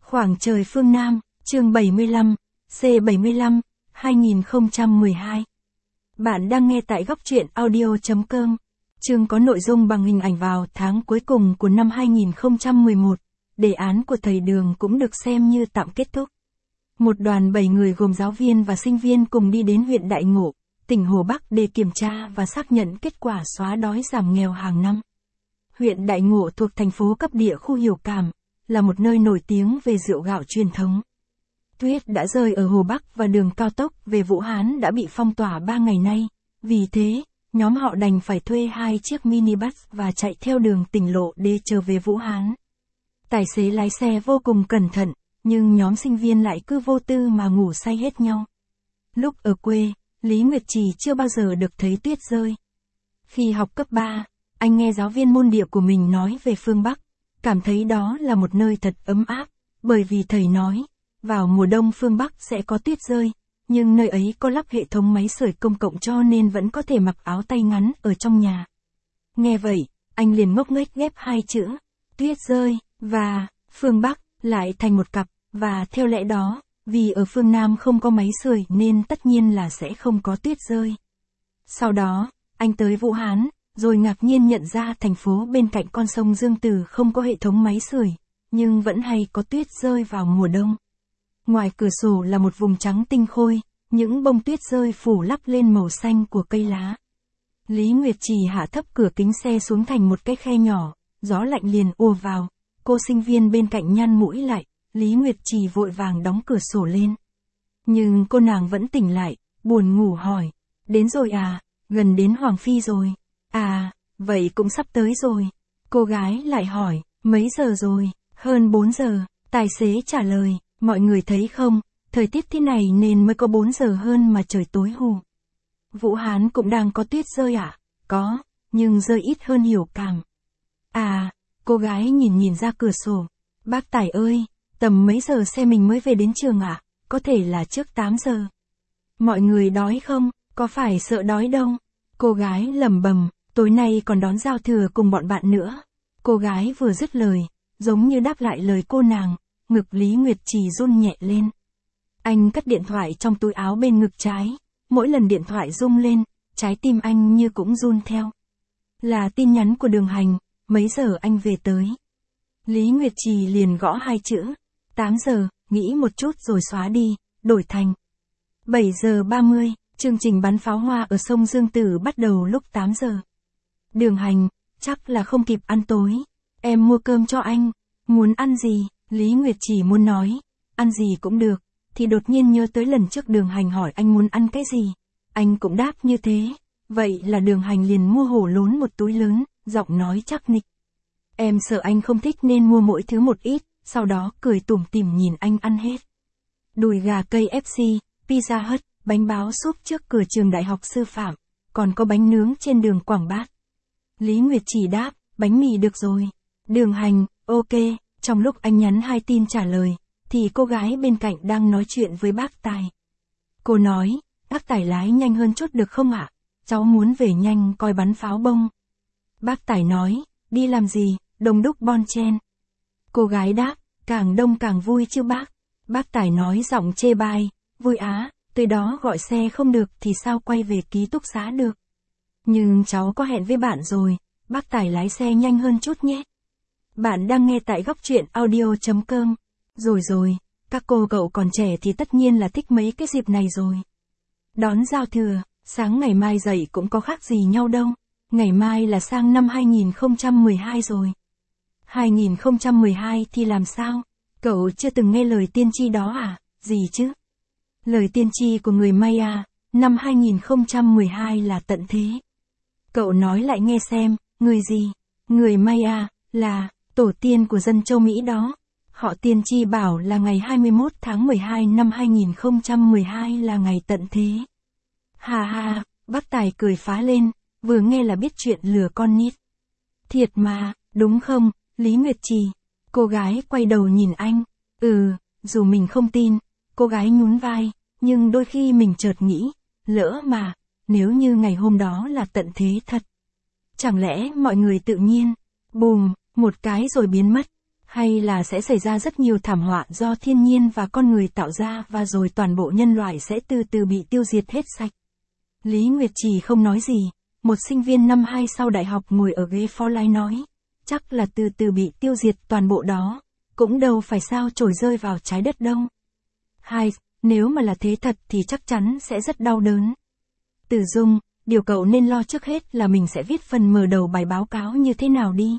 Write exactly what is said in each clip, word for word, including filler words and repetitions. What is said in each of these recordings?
Khoảng trời phương Nam, chương bảy mươi lăm, C bảy mươi lăm, hai nghìn không trăm mười hai. Bạn đang nghe tại góc truyện audio chấm com. Chương có nội dung bằng hình ảnh vào tháng cuối cùng của năm hai nghìn không trăm mười một. Đề án của thầy Đường cũng được xem như tạm kết thúc. Một đoàn bảy người gồm giáo viên và sinh viên cùng đi đến huyện Đại Ngộ, tỉnh Hồ Bắc để kiểm tra và xác nhận kết quả xóa đói giảm nghèo hàng năm. Huyện Đại Ngộ thuộc thành phố cấp địa khu Hiểu Cảm, là một nơi nổi tiếng về rượu gạo truyền thống. Tuyết đã rơi ở Hồ Bắc và đường cao tốc về Vũ Hán đã bị phong tỏa ba ngày nay, vì thế, nhóm họ đành phải thuê hai chiếc minibus và chạy theo đường tỉnh lộ để trở về Vũ Hán. Tài xế lái xe vô cùng cẩn thận, nhưng nhóm sinh viên lại cứ vô tư mà ngủ say hết nhau. Lúc ở quê, Lý Nguyệt Trì chưa bao giờ được thấy tuyết rơi. Khi học cấp ba, anh nghe giáo viên môn địa của mình nói về phương Bắc, cảm thấy đó là một nơi thật ấm áp, bởi vì thầy nói, vào mùa đông phương Bắc sẽ có tuyết rơi, nhưng nơi ấy có lắp hệ thống máy sưởi công cộng cho nên vẫn có thể mặc áo tay ngắn ở trong nhà. Nghe vậy, anh liền ngốc nghếch ghép hai chữ, tuyết rơi, và, phương Bắc, lại thành một cặp, và theo lẽ đó, vì ở phương Nam không có máy sưởi nên tất nhiên là sẽ không có tuyết rơi. Sau đó, anh tới Vũ Hán, rồi ngạc nhiên nhận ra thành phố bên cạnh con sông Dương Tử không có hệ thống máy sưởi, nhưng vẫn hay có tuyết rơi vào mùa đông. Ngoài cửa sổ là một vùng trắng tinh khôi, những bông tuyết rơi phủ lắp lên màu xanh của cây lá. Lý Nguyệt Trì hạ thấp cửa kính xe xuống thành một cái khe nhỏ, gió lạnh liền ùa vào, cô sinh viên bên cạnh nhăn mũi lại, Lý Nguyệt Trì vội vàng đóng cửa sổ lên. Nhưng cô nàng vẫn tỉnh lại, buồn ngủ hỏi, đến rồi à, gần đến Hoàng Phi rồi. À, vậy cũng sắp tới rồi. Cô gái lại hỏi, mấy giờ rồi? Hơn bốn giờ, tài xế trả lời, mọi người thấy không, thời tiết thế này nên mới có bốn giờ hơn mà trời tối hù. Vũ Hán cũng đang có tuyết rơi ạ? À? Có, nhưng rơi ít hơn Hiểu Cảm. À, cô gái nhìn nhìn ra cửa sổ. Bác Tài ơi, tầm mấy giờ xe mình mới về đến trường ạ? À? Có thể là trước tám giờ. Mọi người đói không? Có phải sợ đói đâu? Cô gái lẩm bẩm, tối nay còn đón giao thừa cùng bọn bạn nữa. Cô gái vừa dứt lời, giống như đáp lại lời cô nàng, ngực Lý Nguyệt Trì run nhẹ lên. Anh cất điện thoại trong túi áo bên ngực trái, mỗi lần điện thoại rung lên, trái tim anh như cũng run theo. Là tin nhắn của Đường Hành, mấy giờ anh về tới? Lý Nguyệt Trì liền gõ hai chữ, tám giờ, nghĩ một chút rồi xóa đi, đổi thành bảy giờ ba mươi. Chương trình bắn pháo hoa ở sông Dương Tử bắt đầu lúc tám giờ. Đường Hành, chắc là không kịp ăn tối. Em mua cơm cho anh. Muốn ăn gì? Lý Nguyệt chỉ muốn nói. Ăn gì cũng được. Thì đột nhiên nhớ tới lần trước Đường Hành hỏi anh muốn ăn cái gì. Anh cũng đáp như thế. Vậy là Đường Hành liền mua hổ lốn một túi lớn, giọng nói chắc nịch. Em sợ anh không thích nên mua mỗi thứ một ít, sau đó cười tủm tỉm nhìn anh ăn hết. Đùi gà cây ép xê, Pizza Hut, bánh báo súp trước cửa trường đại học sư phạm, còn có bánh nướng trên đường Quảng Bát. Lý Nguyệt chỉ đáp, bánh mì được rồi. Đường Hành, ok, trong lúc anh nhắn hai tin trả lời, thì cô gái bên cạnh đang nói chuyện với bác Tài. Cô nói, bác Tài lái nhanh hơn chút được không ạ? Cháu muốn về nhanh coi bắn pháo bông. Bác Tài nói, đi làm gì, đông đúc bon chen. Cô gái đáp, càng đông càng vui chứ bác. Bác Tài nói giọng chê bai, vui á. Từ đó gọi xe không được thì sao quay về ký túc xá được. Nhưng cháu có hẹn với bạn rồi, bác Tài lái xe nhanh hơn chút nhé. Bạn đang nghe tại góc truyện audio chấm com. Rồi rồi, các cô cậu còn trẻ thì tất nhiên là thích mấy cái dịp này rồi. Đón giao thừa, sáng ngày mai dậy cũng có khác gì nhau đâu. Ngày mai là sang năm hai nghìn không trăm mười hai rồi. hai nghìn không trăm mười hai thì làm sao? Cậu chưa từng nghe lời tiên tri đó à? Gì chứ? Lời tiên tri của người Maya, năm hai nghìn không trăm mười hai là tận thế. Cậu nói lại nghe xem, người gì? Người Maya, là, tổ tiên của dân châu Mỹ đó. Họ tiên tri bảo là ngày hai mươi mốt tháng mười hai năm hai nghìn không trăm mười hai là ngày tận thế. Hà hà, bác Tài cười phá lên, vừa nghe là biết chuyện lừa con nít. Thiệt mà, đúng không, Lý Nguyệt Trì? Cô gái quay đầu nhìn anh, ừ, dù mình không tin. Cô gái nhún vai, nhưng đôi khi mình chợt nghĩ, lỡ mà, nếu như ngày hôm đó là tận thế thật. Chẳng lẽ mọi người tự nhiên, bùm, một cái rồi biến mất, Hay là sẽ xảy ra rất nhiều thảm họa do thiên nhiên và con người tạo ra và rồi toàn bộ nhân loại sẽ từ từ bị tiêu diệt hết sạch. Lý Nguyệt Trì không nói gì, một sinh viên năm hai sau đại học ngồi ở ghế phó lái nói, chắc là từ từ bị tiêu diệt toàn bộ đó, cũng đâu phải sao chổi rơi vào trái đất đâu. Hai, nếu mà là thế thật thì chắc chắn sẽ rất đau đớn. Từ Dung, điều cậu nên lo trước hết là mình sẽ viết phần mở đầu bài báo cáo như thế nào đi.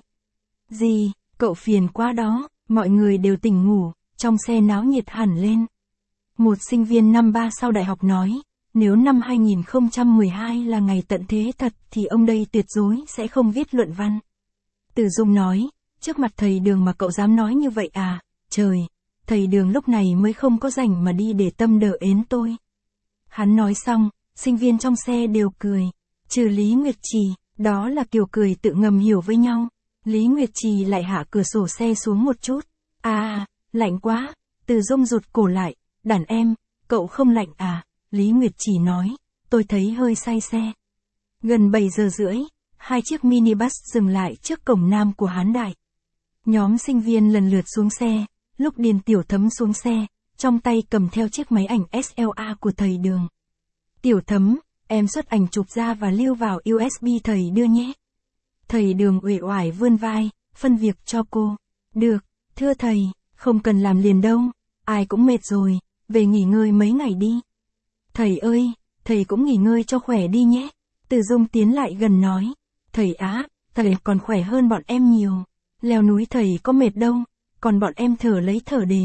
Gì, cậu phiền quá đó, mọi người đều tỉnh ngủ, trong xe náo nhiệt hẳn lên. Một sinh viên năm ba sau đại học nói, nếu năm hai nghìn không trăm mười hai là ngày tận thế thật thì ông đây tuyệt đối sẽ không viết luận văn. Từ Dung nói, trước mặt thầy Đường mà cậu dám nói như vậy à, trời, thầy Đường lúc này mới không có rảnh mà đi để tâm đỡ ến tôi. Hắn nói xong, sinh viên trong xe đều cười, trừ Lý Nguyệt Trì, đó là kiểu cười tự ngầm hiểu với nhau. Lý Nguyệt Trì lại hạ cửa sổ xe xuống một chút. À, lạnh quá. Từ Dung rụt cổ lại, đàn em, cậu không lạnh à? Lý Nguyệt Trì nói, tôi thấy hơi say xe. Gần bảy giờ rưỡi, hai chiếc minibus dừng lại trước cổng nam của Hán Đại. Nhóm sinh viên lần lượt xuống xe, lúc Điền Tiểu Thấm xuống xe, trong tay cầm theo chiếc máy ảnh ét lờ a của thầy Đường. Tiểu Thấm, em xuất ảnh chụp ra và lưu vào u ét bê thầy đưa nhé. Thầy Đường uể oải vươn vai, phân việc cho cô. Được, thưa thầy, không cần làm liền đâu, ai cũng mệt rồi, về nghỉ ngơi mấy ngày đi. Thầy ơi, thầy cũng nghỉ ngơi cho khỏe đi nhé. Từ Dung tiến lại gần nói, thầy á, thầy còn khỏe hơn bọn em nhiều. Leo núi thầy có mệt đâu, còn bọn em thở lấy thở đề.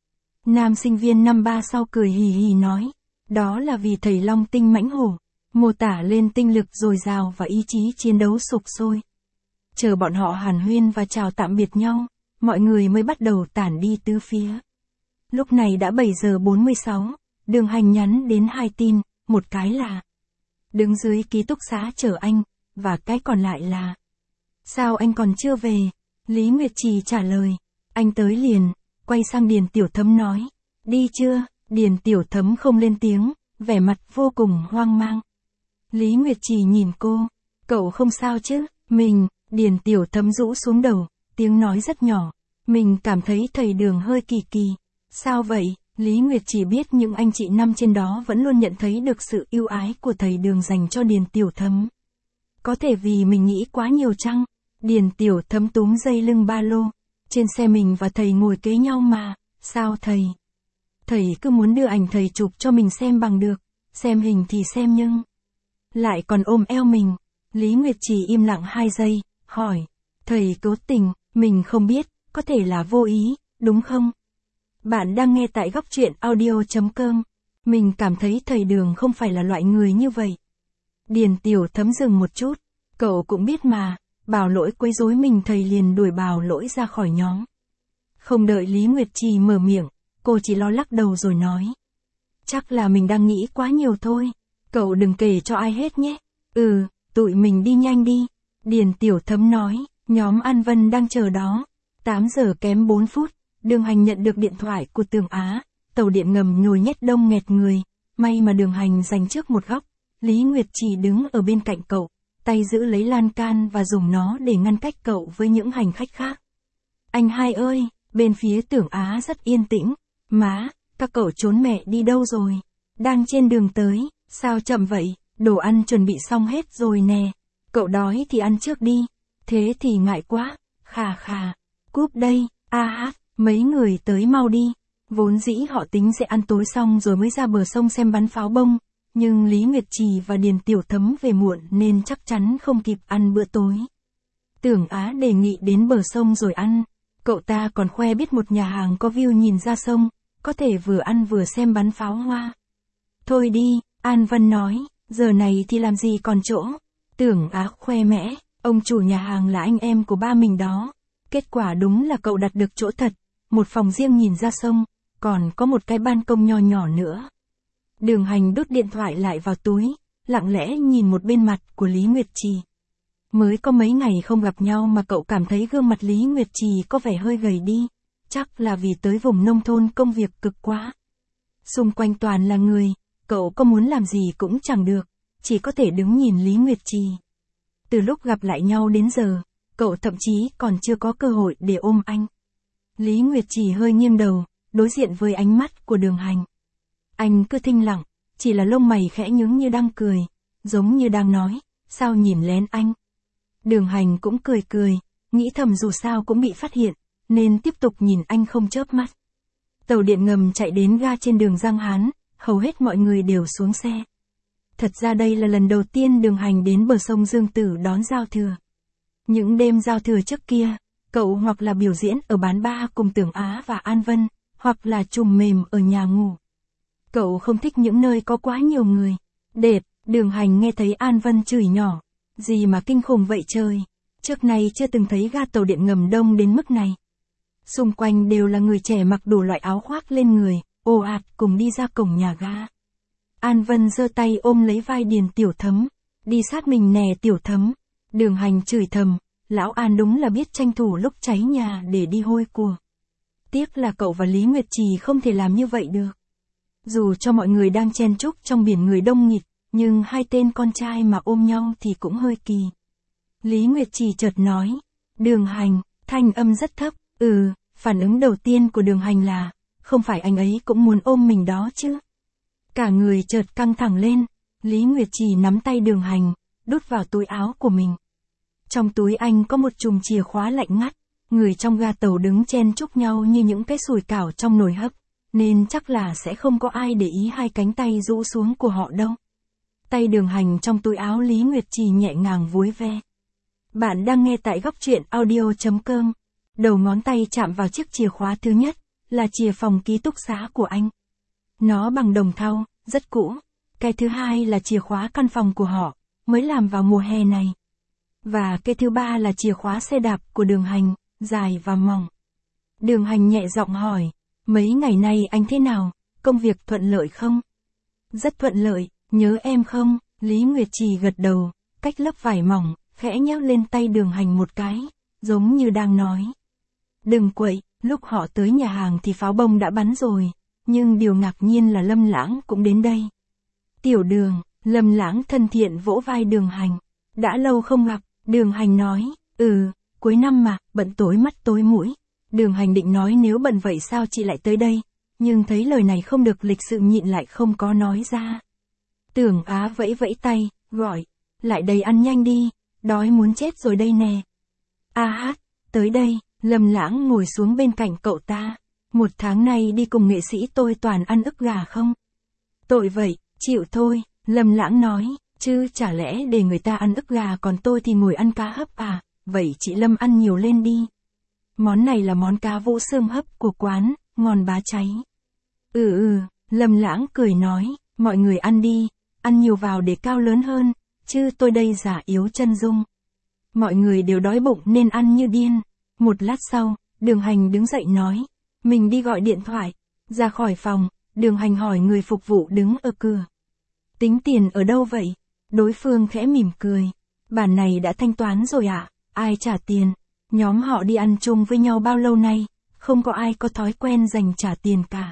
Nam sinh viên năm ba sau cười hì hì nói, đó là vì thầy long tinh mãnh hổ, mô tả lên tinh lực dồi dào và ý chí chiến đấu sục sôi. Chờ bọn họ hàn huyên và chào tạm biệt nhau, mọi người mới bắt đầu tản đi tứ phía. Lúc này đã bảy giờ bốn mươi sáu, Đường Hành nhắn đến hai tin, một cái là đứng dưới ký túc xá chờ anh, và cái còn lại là sao anh còn chưa về? Lý Nguyệt Trì trả lời, anh tới liền, quay sang Điền Tiểu Thấm nói, đi chưa? Điền Tiểu Thấm không lên tiếng, vẻ mặt vô cùng hoang mang. Lý Nguyệt Trì nhìn cô, cậu không sao chứ? Mình, Điền Tiểu Thấm rũ xuống đầu, tiếng nói rất nhỏ, mình cảm thấy thầy Đường hơi kỳ kỳ. Sao vậy? Lý Nguyệt chỉ biết những anh chị năm trên đó vẫn luôn nhận thấy được sự ưu ái của thầy Đường dành cho Điền Tiểu Thấm. Có thể vì mình nghĩ quá nhiều chăng? Điền Tiểu Thấm túm dây lưng ba lô. Trên xe mình và thầy ngồi kế nhau mà, sao thầy? Thầy cứ muốn đưa ảnh thầy chụp cho mình xem bằng được, xem hình thì xem nhưng lại còn ôm eo mình. Lý Nguyệt chỉ im lặng hai giây, hỏi, thầy cố tình, mình không biết, có thể là vô ý, đúng không? Bạn đang nghe tại góc truyện audio chấm com. Mình cảm thấy thầy Đường không phải là loại người như vậy. Điền Tiểu Thấm dừng một chút, cậu cũng biết mà, Bảo Lỗi quấy rối mình thầy liền đuổi Bảo Lỗi ra khỏi nhóm. Không đợi Lý Nguyệt Trì mở miệng, cô chỉ lo lắc đầu rồi nói. Chắc là mình đang nghĩ quá nhiều thôi, cậu đừng kể cho ai hết nhé. Ừ, tụi mình đi nhanh đi. Điền Tiểu Thấm nói, nhóm An Vân đang chờ đó. tám giờ kém bốn phút, Đường Hành nhận được điện thoại của Tường Á, tàu điện ngầm nhồi nhét đông nghẹt người, may mà Đường Hành giành trước một góc. Lý Nguyệt Trì đứng ở bên cạnh cậu, tay giữ lấy lan can và dùng nó để ngăn cách cậu với những hành khách khác. Anh hai ơi, bên phía Tưởng Á rất yên tĩnh. Má, các cậu trốn mẹ đi đâu rồi? Đang trên đường tới, sao chậm vậy? Đồ ăn chuẩn bị xong hết rồi nè. Cậu đói thì ăn trước đi. Thế thì ngại quá. Khà khà. Cúp đây, a hát, mấy người tới mau đi. Vốn dĩ họ tính sẽ ăn tối xong rồi mới ra bờ sông xem bắn pháo bông. Nhưng Lý Nguyệt Trì và Điền Tiểu Thấm về muộn nên chắc chắn không kịp ăn bữa tối. Tưởng Á đề nghị đến bờ sông rồi ăn. Cậu ta còn khoe biết một nhà hàng có view nhìn ra sông, có thể vừa ăn vừa xem bắn pháo hoa. Thôi đi, An Vân nói, giờ này thì làm gì còn chỗ. Tưởng Á khoe mẽ, ông chủ nhà hàng là anh em của ba mình đó. Kết quả đúng là cậu đặt được chỗ thật, một phòng riêng nhìn ra sông, còn có một cái ban công nho nhỏ nữa. Đường Hành đút điện thoại lại vào túi, lặng lẽ nhìn một bên mặt của Lý Nguyệt Trì. Mới có mấy ngày không gặp nhau mà cậu cảm thấy gương mặt Lý Nguyệt Trì có vẻ hơi gầy đi, chắc là vì tới vùng nông thôn công việc cực quá. Xung quanh toàn là người, cậu có muốn làm gì cũng chẳng được, chỉ có thể đứng nhìn Lý Nguyệt Trì. Từ lúc gặp lại nhau đến giờ, cậu thậm chí còn chưa có cơ hội để ôm anh. Lý Nguyệt Trì hơi nghiêng đầu, đối diện với ánh mắt của Đường Hành. Anh cứ thinh lặng, chỉ là lông mày khẽ nhướng như đang cười, giống như đang nói, sao nhìn lén anh. Đường Hành cũng cười cười, nghĩ thầm dù sao cũng bị phát hiện, nên tiếp tục nhìn anh không chớp mắt. Tàu điện ngầm chạy đến ga trên đường Giang Hán, hầu hết mọi người đều xuống xe. Thật ra đây là lần đầu tiên Đường Hành đến bờ sông Dương Tử đón giao thừa. Những đêm giao thừa trước kia, cậu hoặc là biểu diễn ở bán ba cùng Tưởng Á và An Vân, hoặc là trùm mềm ở nhà ngủ. Cậu không thích những nơi có quá nhiều người. Đệt, Đường Hành nghe thấy An Vân chửi nhỏ. Gì mà kinh khủng vậy trời, trước này chưa từng thấy ga tàu điện ngầm đông đến mức này. Xung quanh đều là người trẻ mặc đủ loại áo khoác lên người, ồ ạt cùng đi ra cổng nhà ga. An Vân giơ tay ôm lấy vai Điền Tiểu Thấm, đi sát mình nè Tiểu Thấm. Đường Hành chửi thầm, lão An đúng là biết tranh thủ lúc cháy nhà để đi hôi của. Tiếc là cậu và Lý Nguyệt Trì không thể làm như vậy được. Dù cho mọi người đang chen chúc trong biển người đông nghịt, nhưng hai tên con trai mà ôm nhau thì cũng hơi kỳ. Lý Nguyệt Trì chợt nói, Đường Hành, thanh âm rất thấp, ừ, phản ứng đầu tiên của Đường Hành là, không phải anh ấy cũng muốn ôm mình đó chứ. Cả người chợt căng thẳng lên, Lý Nguyệt Trì nắm tay Đường Hành, đút vào túi áo của mình. Trong túi anh có một chùm chìa khóa lạnh ngắt, người trong ga tàu đứng chen chúc nhau như những cái sủi cảo trong nồi hấp, nên chắc là sẽ không có ai để ý hai cánh tay rũ xuống của họ đâu. Tay Đường Hành trong túi áo Lý Nguyệt Trì nhẹ nhàng vuốt ve. Bạn đang nghe tại góc truyện audio chấm com. Đầu ngón tay chạm vào chiếc chìa khóa thứ nhất, là chìa phòng ký túc xá của anh. Nó bằng đồng thau, rất cũ. Cái thứ hai là chìa khóa căn phòng của họ, mới làm vào mùa hè này. Và cái thứ ba là chìa khóa xe đạp của Đường Hành, dài và mỏng. Đường Hành nhẹ giọng hỏi, mấy ngày nay anh thế nào, công việc thuận lợi không? Rất thuận lợi, nhớ em không? Lý Nguyệt Trì gật đầu, cách lớp vải mỏng, khẽ nhéo lên tay Đường Hành một cái, giống như đang nói. Đừng quậy, lúc họ tới nhà hàng thì pháo bông đã bắn rồi, nhưng điều ngạc nhiên là Lâm Lãng cũng đến đây. Tiểu Đường, Lâm Lãng thân thiện vỗ vai Đường Hành. Đã lâu không gặp, Đường Hành nói, ừ, cuối năm mà, bận tối mắt tối mũi. Đường Hành định nói nếu bận vậy sao chị lại tới đây, nhưng thấy lời này không được lịch sự nhịn lại không có nói ra. Tưởng Á vẫy vẫy tay, gọi, lại đây ăn nhanh đi, đói muốn chết rồi đây nè. A hát, tới đây, Lâm Lãng ngồi xuống bên cạnh cậu ta. Một tháng nay đi cùng nghệ sĩ tôi toàn ăn ức gà không? Tội vậy, chịu thôi, Lâm Lãng nói, chứ chả lẽ để người ta ăn ức gà còn tôi thì ngồi ăn cá hấp à, vậy chị Lâm ăn nhiều lên đi. Món này là món cá vũ xương hấp của quán, ngon bá cháy. Ừ ừ, Lâm Lãng cười nói, mọi người ăn đi, ăn nhiều vào để cao lớn hơn, chứ tôi đây giả yếu chân dung. Mọi người đều đói bụng nên ăn như điên. Một lát sau, Đường Hành đứng dậy nói, mình đi gọi điện thoại. Ra khỏi phòng, Đường Hành hỏi người phục vụ đứng ở cửa. Tính tiền ở đâu vậy? Đối phương khẽ mỉm cười. Bản này đã thanh toán rồi ạ, à? Ai trả tiền? Nhóm họ đi ăn chung với nhau bao lâu nay, không có ai có thói quen dành trả tiền cả.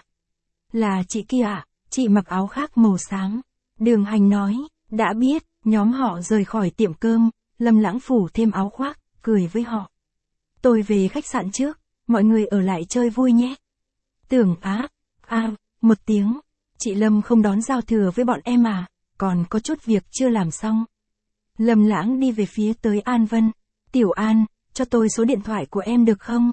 Là chị kia ạ, à? Chị mặc áo khác màu xám. Đường Hành nói, đã biết, nhóm họ rời khỏi tiệm cơm, Lâm Lãng phủ thêm áo khoác, cười với họ. Tôi về khách sạn trước, mọi người ở lại chơi vui nhé. Tưởng Á, à, một tiếng, chị Lâm không đón giao thừa với bọn em à, còn có chút việc chưa làm xong. Lâm Lãng đi về phía tới An Vân, Tiểu An, cho tôi số điện thoại của em được không?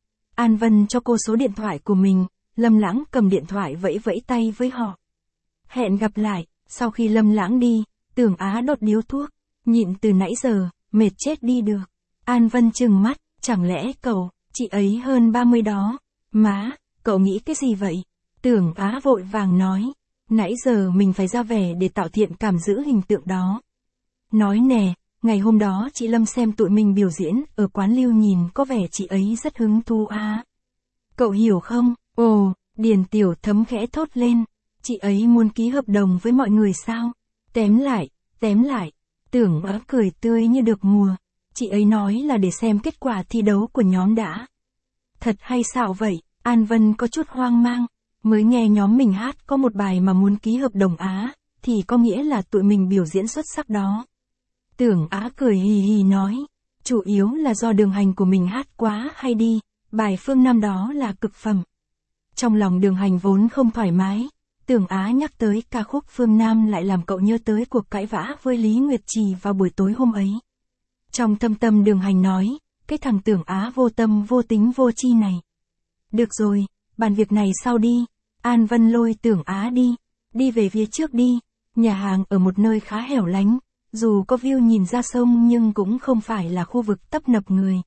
An Vân cho cô số điện thoại của mình, Lâm Lãng cầm điện thoại vẫy vẫy tay với họ. Hẹn gặp lại, sau khi Lâm Lãng đi, Tưởng Á đốt điếu thuốc, nhịn từ nãy giờ, mệt chết đi được. An Vân trừng mắt, chẳng lẽ cậu, chị ấy hơn ba mươi đó, má, cậu nghĩ cái gì vậy? Tưởng Á vội vàng nói, nãy giờ mình phải ra vẻ để tạo thiện cảm giữ hình tượng đó. Nói nè, ngày hôm đó chị Lâm xem tụi mình biểu diễn ở quán Lưu nhìn có vẻ chị ấy rất hứng thú à. Cậu hiểu không? Ồ, Điền Tiểu Thấm khẽ thốt lên, chị ấy muốn ký hợp đồng với mọi người sao? Tém lại, tém lại, Tưởng Á cười tươi như được mùa. Chị ấy nói là để xem kết quả thi đấu của nhóm đã. Thật hay xạo vậy, An Vân có chút hoang mang, mới nghe nhóm mình hát có một bài mà muốn ký hợp đồng Á, thì có nghĩa là tụi mình biểu diễn xuất sắc đó. Tưởng Á cười hì hì nói, chủ yếu là do Đường Hành của mình hát quá hay đi, Bài Phương Nam đó là cực phẩm. Trong lòng Đường Hành vốn không thoải mái, Tưởng Á nhắc tới ca khúc Phương Nam lại làm cậu nhớ tới cuộc cãi vã với Lý Nguyệt Trì vào buổi tối hôm ấy. Trong thâm tâm Đường Hành nói, cái thằng Tưởng Á vô tâm vô tính vô chi này. Được rồi, bàn việc này sau đi. An Vân lôi Tưởng Á đi, đi về phía trước đi. Nhà hàng ở một nơi khá hẻo lánh, dù có view nhìn ra sông nhưng cũng không phải là khu vực tấp nập người.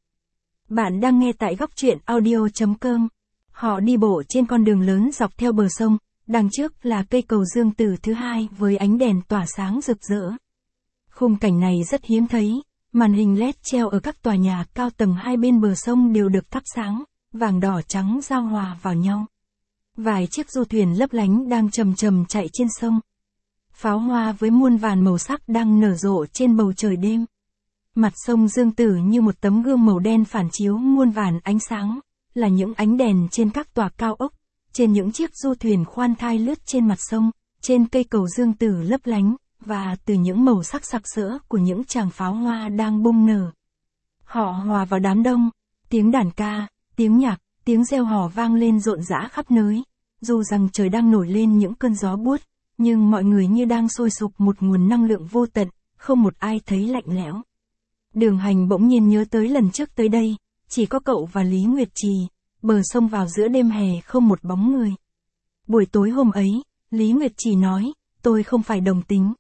Bạn đang nghe tại góc truyện audio.com. Họ đi bộ trên con đường lớn dọc theo bờ sông, đằng trước là cây cầu Dương Tử thứ hai với ánh đèn tỏa sáng rực rỡ. Khung cảnh này rất hiếm thấy, màn hình led treo ở các tòa nhà cao tầng hai bên bờ sông đều được thắp sáng, vàng đỏ trắng giao hòa vào nhau. Vài chiếc du thuyền lấp lánh đang chầm chầm chạy trên sông. Pháo hoa với muôn vàn màu sắc đang nở rộ trên bầu trời đêm. Mặt sông Dương Tử như một tấm gương màu đen phản chiếu muôn vàn ánh sáng, là những ánh đèn trên các tòa cao ốc, trên những chiếc du thuyền khoan thai lướt trên mặt sông, trên cây cầu Dương Tử lấp lánh, và từ những màu sắc sặc sỡ của những tràng pháo hoa đang bung nở. Họ hòa vào đám đông, tiếng đàn ca, tiếng nhạc, tiếng reo hò vang lên rộn rã khắp nơi. Dù rằng trời đang nổi lên những cơn gió buốt, nhưng mọi người như đang sôi sục một nguồn năng lượng vô tận, không một ai thấy lạnh lẽo. Đường Hành bỗng nhiên nhớ tới lần trước tới đây, chỉ có cậu và Lý Nguyệt Trì, bờ sông vào giữa đêm hè không một bóng người. Buổi tối hôm ấy, Lý Nguyệt Trì nói, tôi không phải đồng tính.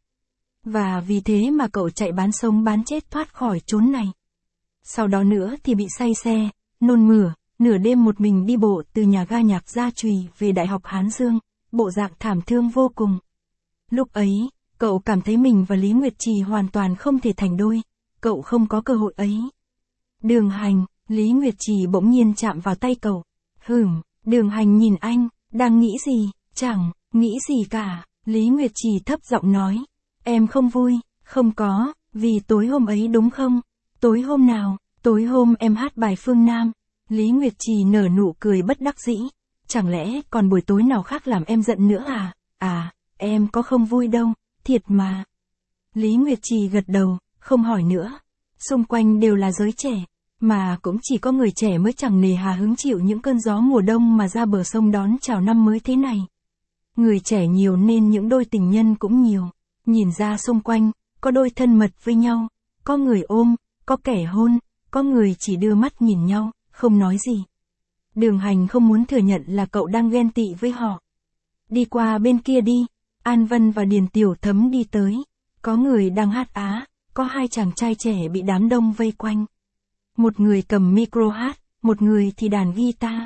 Và vì thế mà cậu chạy bán sống bán chết thoát khỏi chốn này. Sau đó nữa thì bị say xe, nôn mửa, nửa đêm một mình đi bộ từ nhà ga Nhạc Gia Trùy về Đại học Hán Dương, bộ dạng thảm thương vô cùng. Lúc ấy, cậu cảm thấy mình và Lý Nguyệt Trì hoàn toàn không thể thành đôi, cậu không có cơ hội ấy. Đường Hành, Lý Nguyệt Trì bỗng nhiên chạm vào tay cậu. Hửm, Đường Hành nhìn anh, đang nghĩ gì? Chẳng, nghĩ gì cả. Lý Nguyệt Trì thấp giọng nói. Em không vui, không có, vì tối hôm ấy đúng không? Tối hôm nào? Tối hôm em hát bài Phương Nam. Lý Nguyệt Trì nở nụ cười bất đắc dĩ. Chẳng lẽ còn buổi tối nào khác làm em giận nữa à? À, em có không vui đâu, thiệt mà. Lý Nguyệt Trì gật đầu, không hỏi nữa. Xung quanh đều là giới trẻ, mà cũng chỉ có người trẻ mới chẳng nề hà hứng chịu những cơn gió mùa đông mà ra bờ sông đón chào năm mới thế này. Người trẻ nhiều nên những đôi tình nhân cũng nhiều. Nhìn ra xung quanh, có đôi thân mật với nhau, có người ôm, có kẻ hôn, có người chỉ đưa mắt nhìn nhau, không nói gì. Đường Hành không muốn thừa nhận là cậu đang ghen tị với họ. Đi qua bên kia đi, An Vân và Điền Tiểu Thấm đi tới. Có người đang hát Á, có hai chàng trai trẻ bị đám đông vây quanh. Một người cầm micro hát, một người thì đàn guitar.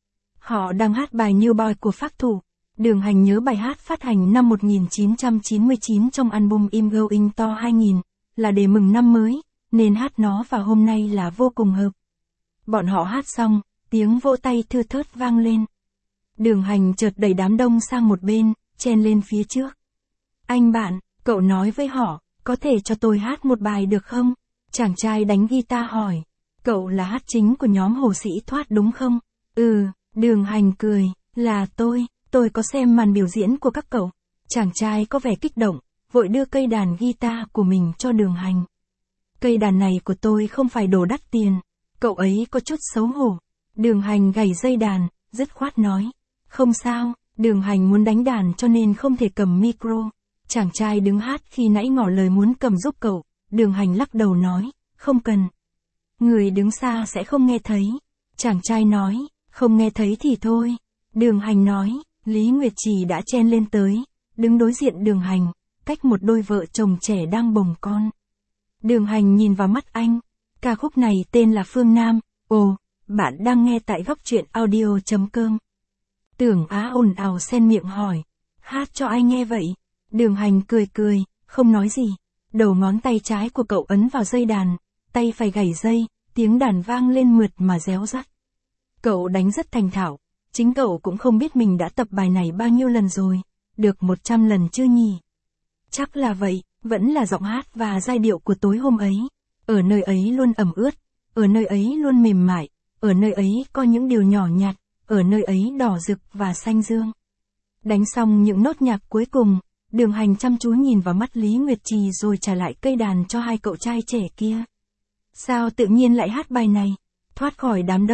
Họ đang hát bài New Boy của Phác Thủ. Đường Hành nhớ bài hát phát hành năm một nghìn chín trăm chín mươi chín trong album I'm Going To hai nghìn, là để mừng năm mới, nên hát nó vào hôm nay là vô cùng hợp. Bọn họ hát xong, tiếng vỗ tay thưa thớt vang lên. Đường Hành chợt đẩy đám đông sang một bên, chen lên phía trước. Anh bạn, cậu nói với họ, có thể cho tôi hát một bài được không? Chàng trai đánh guitar hỏi. Cậu là hát chính của nhóm Hồ Sĩ Thoát đúng không? Ừ, Đường Hành cười, là tôi, tôi có xem màn biểu diễn của các cậu. Chàng trai có vẻ kích động, vội đưa cây đàn guitar của mình cho Đường Hành. Cây đàn này của tôi không phải đồ đắt tiền. Cậu ấy có chút xấu hổ. Đường Hành gảy dây đàn, dứt khoát nói. Không sao, Đường Hành muốn đánh đàn cho nên không thể cầm micro. Chàng trai đứng hát khi nãy ngỏ lời muốn cầm giúp cậu. Đường Hành lắc đầu nói, không cần. Người đứng xa sẽ không nghe thấy. Chàng trai nói, không nghe thấy thì thôi. Đường Hành nói, Lý Nguyệt Trì đã chen lên tới, đứng đối diện Đường Hành, cách một đôi vợ chồng trẻ đang bồng con. Đường Hành nhìn vào mắt anh. Ca khúc này tên là Phương Nam. Ồ, bạn đang nghe tại góc truyện audio.com. Tưởng Á ồn ào xen miệng hỏi, hát cho ai nghe vậy? Đường Hành cười cười, không nói gì. Đầu ngón tay trái của cậu ấn vào dây đàn, tay phải gảy dây, tiếng đàn vang lên mượt mà réo rắt. Cậu đánh rất thành thạo, chính cậu cũng không biết mình đã tập bài này bao nhiêu lần rồi, được một trăm lần chưa nhỉ? Chắc là vậy, vẫn là giọng hát và giai điệu của tối hôm ấy. Ở nơi ấy luôn ẩm ướt, ở nơi ấy luôn mềm mại, ở nơi ấy có những điều nhỏ nhặt, ở nơi ấy đỏ rực và xanh dương. Đánh xong những nốt nhạc cuối cùng, Đường Hành chăm chú nhìn vào mắt Lý Nguyệt Trì rồi trả lại cây đàn cho hai cậu trai trẻ kia. Sao tự nhiên lại hát bài này? Thoát khỏi đám đông,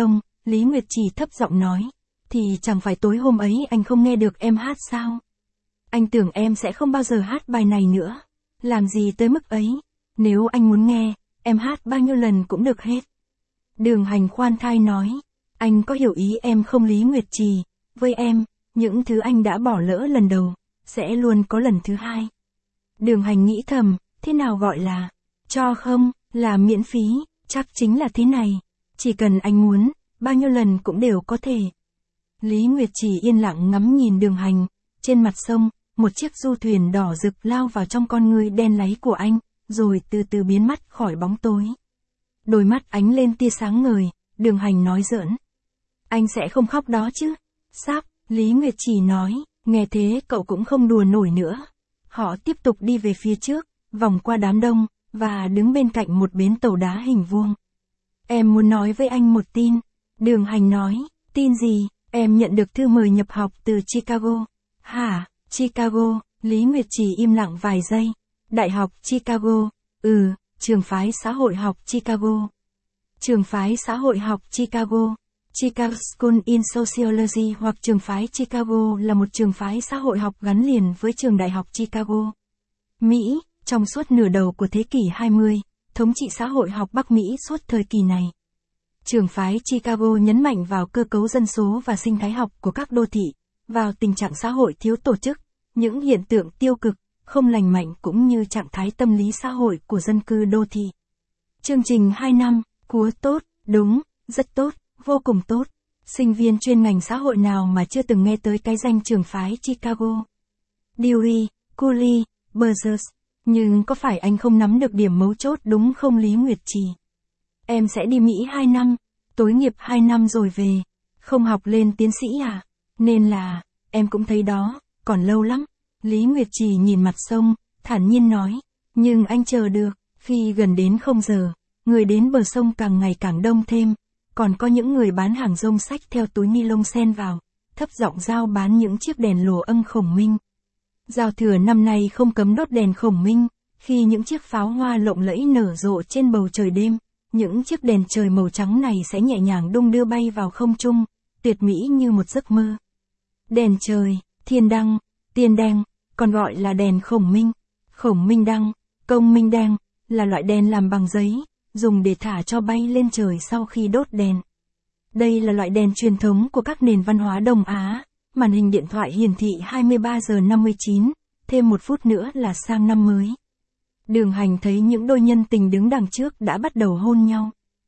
Lý Nguyệt Trì thấp giọng nói. Thì chẳng phải tối hôm ấy anh không nghe được em hát sao? Anh tưởng em sẽ không bao giờ hát bài này nữa. Làm gì tới mức ấy? Nếu anh muốn nghe, em hát bao nhiêu lần cũng được hết. Đường Hành khoan thai nói. Anh có hiểu ý em không Lý Nguyệt Trì? Với em, những thứ anh đã bỏ lỡ lần đầu, sẽ luôn có lần thứ hai. Đường Hành nghĩ thầm, thế nào gọi là cho không, là miễn phí, chắc chính là thế này. Chỉ cần anh muốn, bao nhiêu lần cũng đều có thể. Lý Nguyệt Trì yên lặng ngắm nhìn Đường Hành. Trên mặt sông, một chiếc du thuyền đỏ rực lao vào trong con ngươi đen láy của anh, rồi từ từ biến mất khỏi bóng tối. Đôi mắt ánh lên tia sáng ngời, Đường Hành nói giỡn. Anh sẽ không khóc đó chứ? Sắp, Lý Nguyệt Trì nói, nghe thế cậu cũng không đùa nổi nữa. Họ tiếp tục đi về phía trước, vòng qua đám đông, và đứng bên cạnh một bến tàu đá hình vuông. Em muốn nói với anh một tin. Đường Hành nói, tin gì? Em nhận được thư mời nhập học từ Chicago. Hả? Chicago? Lý Nguyệt Trì im lặng vài giây. Đại học Chicago? Ừ, trường phái xã hội học Chicago. Trường phái xã hội học Chicago. Chicago School in Sociology hoặc trường phái Chicago là một trường phái xã hội học gắn liền với trường đại học Chicago. Mỹ, trong suốt nửa đầu của thế kỷ hai mươi, thống trị xã hội học Bắc Mỹ suốt thời kỳ này. Trường phái Chicago nhấn mạnh vào cơ cấu dân số và sinh thái học của các đô thị, vào tình trạng xã hội thiếu tổ chức, những hiện tượng tiêu cực, không lành mạnh cũng như trạng thái tâm lý xã hội của dân cư đô thị. Chương trình hai năm, cúa tốt, đúng, rất tốt, vô cùng tốt. Sinh viên chuyên ngành xã hội nào mà chưa từng nghe tới cái danh trường phái Chicago? Dewey, Cooley, Burgess. Nhưng có phải anh không nắm được điểm mấu chốt đúng không Lý Nguyệt Trì? Em sẽ đi Mỹ hai năm, tối nghiệp hai năm rồi về. Không học lên tiến sĩ à? Nên là, em cũng thấy đó, còn lâu lắm. Lý Nguyệt Trì nhìn mặt sông, thản nhiên nói. Nhưng anh chờ được, khi gần đến không giờ, người đến bờ sông càng ngày càng đông thêm. Còn có những người bán hàng rong sách theo túi ni lông xen vào, thấp giọng giao bán những chiếc đèn lồ âm khổng minh. Giao thừa năm nay không cấm đốt đèn khổng minh, khi những chiếc pháo hoa lộng lẫy nở rộ trên bầu trời đêm, những chiếc đèn trời màu trắng này sẽ nhẹ nhàng đung đưa bay vào không trung, tuyệt mỹ như một giấc mơ. Đèn trời, thiên đăng, tiên đăng, còn gọi là đèn khổng minh, khổng minh đăng, công minh đăng, là loại đèn làm bằng giấy, dùng để thả cho bay lên trời sau khi đốt đèn. Đây là loại đèn truyền thống của các nền văn hóa Đông Á. Màn hình điện thoại hiển thị hai mươi ba giờ năm mươi chín, thêm một phút nữa là sang năm mới. Đường Hành thấy những đôi nhân tình đứng đằng trước đã bắt đầu hôn nhau.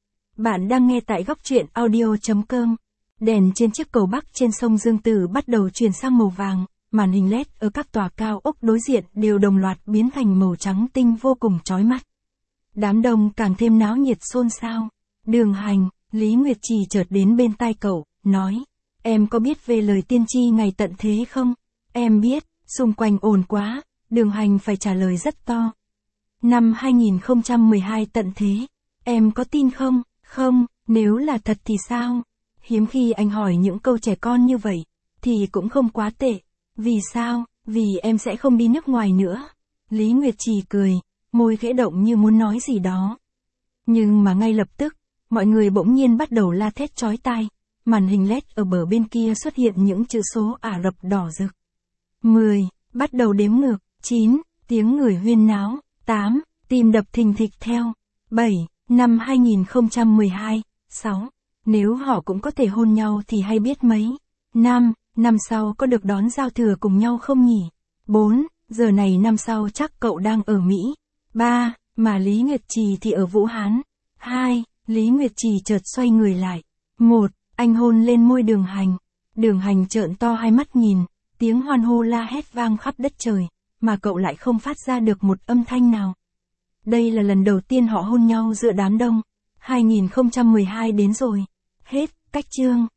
Bạn đang nghe tại góc truyện audio chấm com. Đèn trên chiếc cầu Bắc trên sông Dương Tử bắt đầu chuyển sang màu vàng, màn hình led ở các tòa cao ốc đối diện đều đồng loạt biến thành màu trắng tinh vô cùng chói mắt. Đám đông càng thêm náo nhiệt xôn xao. Đường Hành, Lý Nguyệt Trì chợt đến bên tai cậu, nói. Em có biết về lời tiên tri ngày tận thế không? Em biết, xung quanh ồn quá, Đường Hành phải trả lời rất to. Năm hai nghìn không trăm mười hai tận thế, em có tin không? Không, nếu là thật thì sao? Hiếm khi anh hỏi những câu trẻ con như vậy, thì cũng không quá tệ. Vì sao? Vì em sẽ không đi nước ngoài nữa. Lý Nguyệt Trì cười, môi khẽ động như muốn nói gì đó. Nhưng mà ngay lập tức, mọi người bỗng nhiên bắt đầu la thét chói tai. Màn hình led ở bờ bên kia xuất hiện những chữ số Ả Rập đỏ rực. mười, bắt đầu đếm ngược. chín, tiếng người huyên náo. tám, tim đập thình thịch theo. bảy, năm hai nghìn không trăm mười hai. sáu, nếu họ cũng có thể hôn nhau thì hay biết mấy. năm, năm sau có được đón giao thừa cùng nhau không nhỉ? bốn, giờ này năm sau chắc cậu đang ở Mỹ. ba, mà Lý Nguyệt Trì thì ở Vũ Hán. hai, Lý Nguyệt Trì chợt xoay người lại. một, anh hôn lên môi Đường Hành. Đường Hành trợn to hai mắt nhìn, tiếng hoan hô la hét vang khắp đất trời, mà cậu lại không phát ra được một âm thanh nào. Đây là lần đầu tiên họ hôn nhau giữa đám đông. hai nghìn không trăm mười hai đến rồi. Hết, cách chương.